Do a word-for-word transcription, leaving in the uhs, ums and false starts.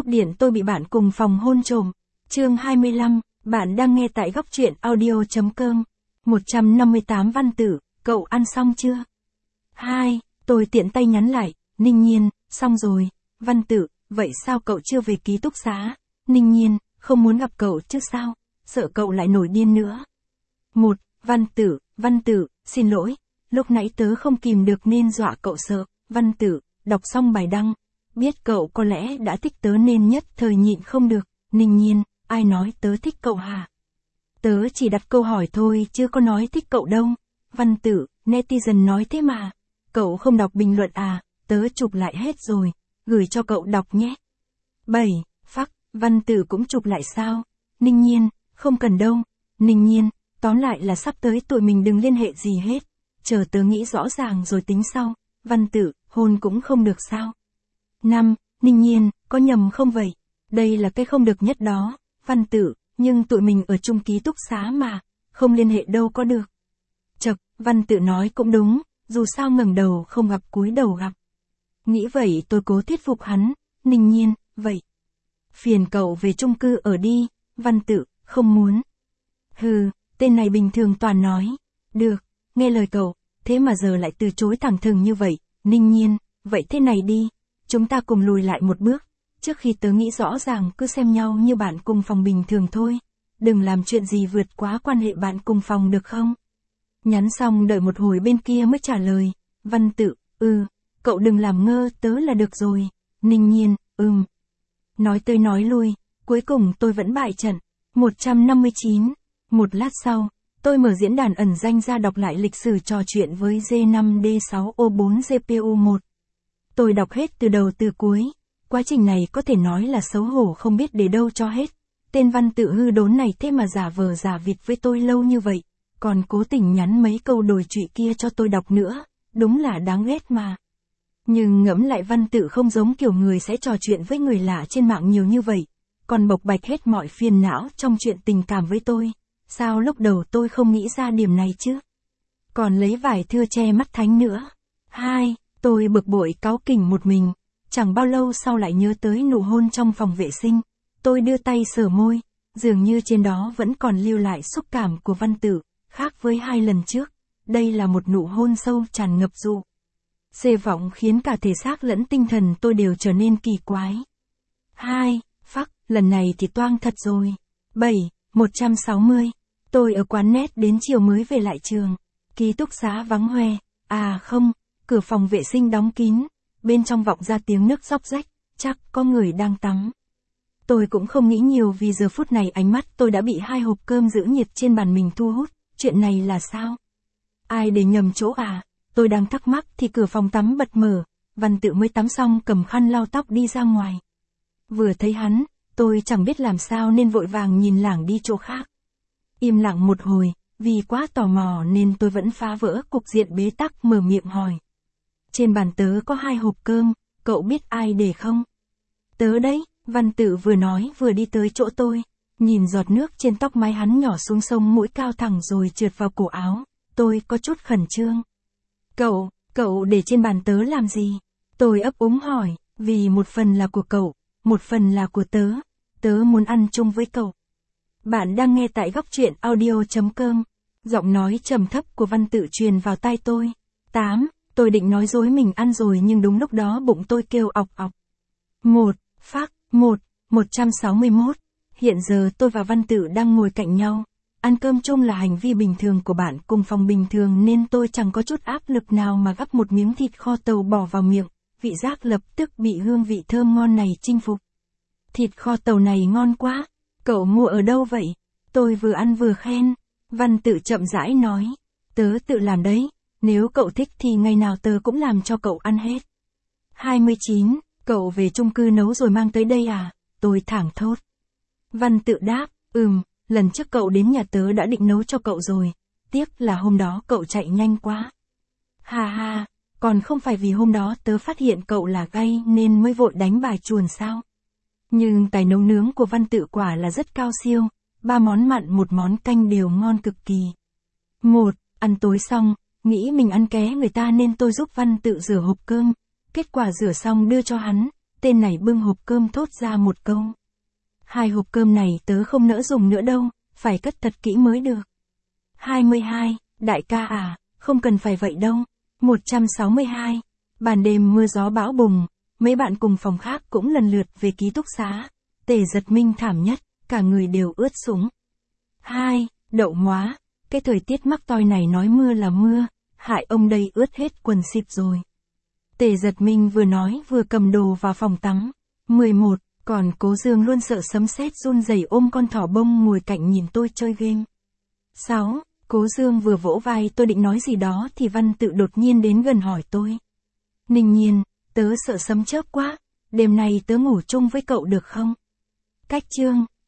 cúp điện tôi bị bạn cùng phòng hôn trộm. Chương hai mươi lăm, bạn đang nghe tại góc truyện audio.com. một trăm năm mươi tám Văn Tử, cậu ăn xong chưa? Hai, tôi tiện tay nhắn lại, Ninh Nhiên, xong rồi. Văn Tử, vậy sao cậu chưa về ký túc xá? Ninh Nhiên, không muốn gặp cậu chứ sao? Sợ cậu lại nổi điên nữa. Một, Văn Tử, Văn Tử, xin lỗi, lúc nãy tớ không kìm được nên dọa cậu sợ. Văn Tử, đọc xong bài đăng, biết cậu có lẽ đã thích tớ nên nhất thời nhịn không được. Ninh Nhiên, ai nói tớ thích cậu hả? Tớ chỉ đặt câu hỏi thôi chứ có nói thích cậu đâu. Văn Tử, netizen nói thế mà. Cậu không đọc bình luận à? Tớ chụp lại hết rồi, gửi cho cậu đọc nhé. Bảy, phắc, Văn Tử cũng chụp lại sao? Ninh Nhiên, không cần đâu. Ninh Nhiên, tóm lại là sắp tới tụi mình đừng liên hệ gì hết. Chờ tớ nghĩ rõ ràng rồi tính sau. Văn Tử, hôn cũng không được sao? Năm, Ninh Nhiên, có nhầm không vậy? Đây là cái không được nhất đó. Văn Tử, nhưng tụi mình ở chung ký túc xá mà, không liên hệ đâu có được. Chậc, Văn Tử nói cũng đúng, dù sao ngẩng đầu không gặp cúi đầu gặp. Nghĩ vậy tôi cố thuyết phục hắn. Ninh Nhiên, vậy. Phiền cậu về chung cư ở đi. Văn Tử, không muốn. Hừ, tên này bình thường toàn nói. Được, nghe lời cậu, thế mà giờ lại từ chối thẳng thừng như vậy. Ninh Nhiên, vậy thế này đi, chúng ta cùng lùi lại một bước. Trước khi tớ nghĩ rõ ràng cứ xem nhau như bạn cùng phòng bình thường thôi. Đừng làm chuyện gì vượt quá quan hệ bạn cùng phòng được không? Nhắn xong đợi một hồi bên kia mới trả lời. Văn Tử, ừ, cậu đừng làm ngơ tớ là được rồi. Ninh Nhiên, ừm. Nói tới nói lui, cuối cùng tôi vẫn bại trận. một trăm năm mươi chín. Một lát sau, tôi mở diễn đàn ẩn danh ra đọc lại lịch sử trò chuyện với G năm D sáu O bốn G P U một. Tôi đọc hết từ đầu từ cuối. Quá trình này có thể nói là xấu hổ không biết để đâu cho hết. Tên Văn Tử hư đốn này thế mà giả vờ giả vịt với tôi lâu như vậy. Còn cố tình nhắn mấy câu đồi trụy kia cho tôi đọc nữa. Đúng là đáng ghét mà. Nhưng ngẫm lại Văn Tử không giống kiểu người sẽ trò chuyện với người lạ trên mạng nhiều như vậy. Còn bộc bạch hết mọi phiền não trong chuyện tình cảm với tôi. Sao lúc đầu tôi không nghĩ ra điểm này chứ? Còn lấy vải thưa che mắt thánh nữa. Hai, tôi bực bội cáu kỉnh một mình. Chẳng bao lâu sau lại nhớ tới nụ hôn trong phòng vệ sinh. Tôi đưa tay sờ môi. Dường như trên đó vẫn còn lưu lại xúc cảm của Văn Tử. Khác với hai lần trước. Đây là một nụ hôn sâu tràn ngập dụ. Xê vọng khiến cả thể xác lẫn tinh thần tôi đều trở nên kỳ quái. Hai, phắc, lần này thì toang thật rồi. Bảy, một trăm sáu mươi. Tôi ở quán net đến chiều mới về lại trường. Ký túc xá vắng hoe. À không, cửa phòng vệ sinh đóng kín. Bên trong vọng ra tiếng nước róc rách. Chắc có người đang tắm. Tôi cũng không nghĩ nhiều vì giờ phút này ánh mắt tôi đã bị hai hộp cơm giữ nhiệt trên bàn mình thu hút. Chuyện này là sao? Ai để nhầm chỗ à? Tôi đang thắc mắc thì cửa phòng tắm bật mở. Văn Tử mới tắm xong cầm khăn lau tóc đi ra ngoài. Vừa thấy hắn, tôi chẳng biết làm sao nên vội vàng nhìn lảng đi chỗ khác. Im lặng một hồi, vì quá tò mò nên tôi vẫn phá vỡ cục diện bế tắc mở miệng hỏi. Trên bàn tớ có hai hộp cơm, cậu biết ai để không? Tớ đấy, Văn Tử vừa nói vừa đi tới chỗ tôi. Nhìn giọt nước trên tóc mái hắn nhỏ xuống sông mũi cao thẳng rồi trượt vào cổ áo. Tôi có chút khẩn trương. Cậu, cậu để trên bàn tớ làm gì? Tôi ấp úng hỏi, vì một phần là của cậu, một phần là của tớ. Tớ muốn ăn chung với cậu. Bạn đang nghe tại góc truyện audio.com. Giọng nói trầm thấp của Văn Tử truyền vào tai tôi. Tám, tôi định nói dối mình ăn rồi nhưng đúng lúc đó bụng tôi kêu ọc ọc. Một, phác, một, một trăm sáu mươi mốt. Hiện giờ tôi và Văn Tử đang ngồi cạnh nhau. Ăn cơm chung là hành vi bình thường của bạn cùng phòng bình thường nên tôi chẳng có chút áp lực nào mà gắp một miếng thịt kho tàu bỏ vào miệng. Vị giác lập tức bị hương vị thơm ngon này chinh phục. Thịt kho tàu này ngon quá. Cậu mua ở đâu vậy? Tôi vừa ăn vừa khen. Văn Tử chậm rãi nói. Tớ tự làm đấy. Nếu cậu thích thì ngày nào tớ cũng làm cho cậu ăn hết. hai mươi chín. Cậu về chung cư nấu rồi mang tới đây à? Tôi thảng thốt. Văn Tử đáp. Ừm, lần trước cậu đến nhà tớ đã định nấu cho cậu rồi. Tiếc là hôm đó cậu chạy nhanh quá. Hà hà, còn không phải vì hôm đó tớ phát hiện cậu là gay nên mới vội đánh bài chuồn sao? Nhưng tài nấu nướng của Văn Tử quả là rất cao siêu. Ba món mặn một món canh đều ngon cực kỳ. Một, ăn tối xong, nghĩ mình ăn ké người ta nên tôi giúp Văn Tử rửa hộp cơm. Kết quả rửa xong đưa cho hắn. tên này bưng hộp cơm thốt ra một câu. Hai hộp cơm này tớ không nỡ dùng nữa đâu, phải cất thật kỹ mới được. hai mươi hai, đại ca à, không cần phải vậy đâu. một trăm sáu mươi hai, ban đêm mưa gió bão bùng, mấy bạn cùng phòng khác cũng lần lượt về ký túc xá. Tề Giật Minh thảm nhất, cả người đều ướt sũng. hai, đậu móa, cái thời tiết mắc toi này nói mưa là mưa, hại ông đây ướt hết quần xịp rồi. Tề Giật Minh vừa nói vừa cầm đồ vào phòng tắm. mười một, còn Cố Dương luôn sợ sấm sét run rẩy ôm con thỏ bông ngồi cạnh nhìn tôi chơi game. sáu, Cố Dương vừa vỗ vai tôi định nói gì đó thì Văn Tự đột nhiên đến gần hỏi tôi. Ninh Nhiên, tớ sợ sấm chớp quá, đêm nay tớ ngủ chung với cậu được không? Cách chương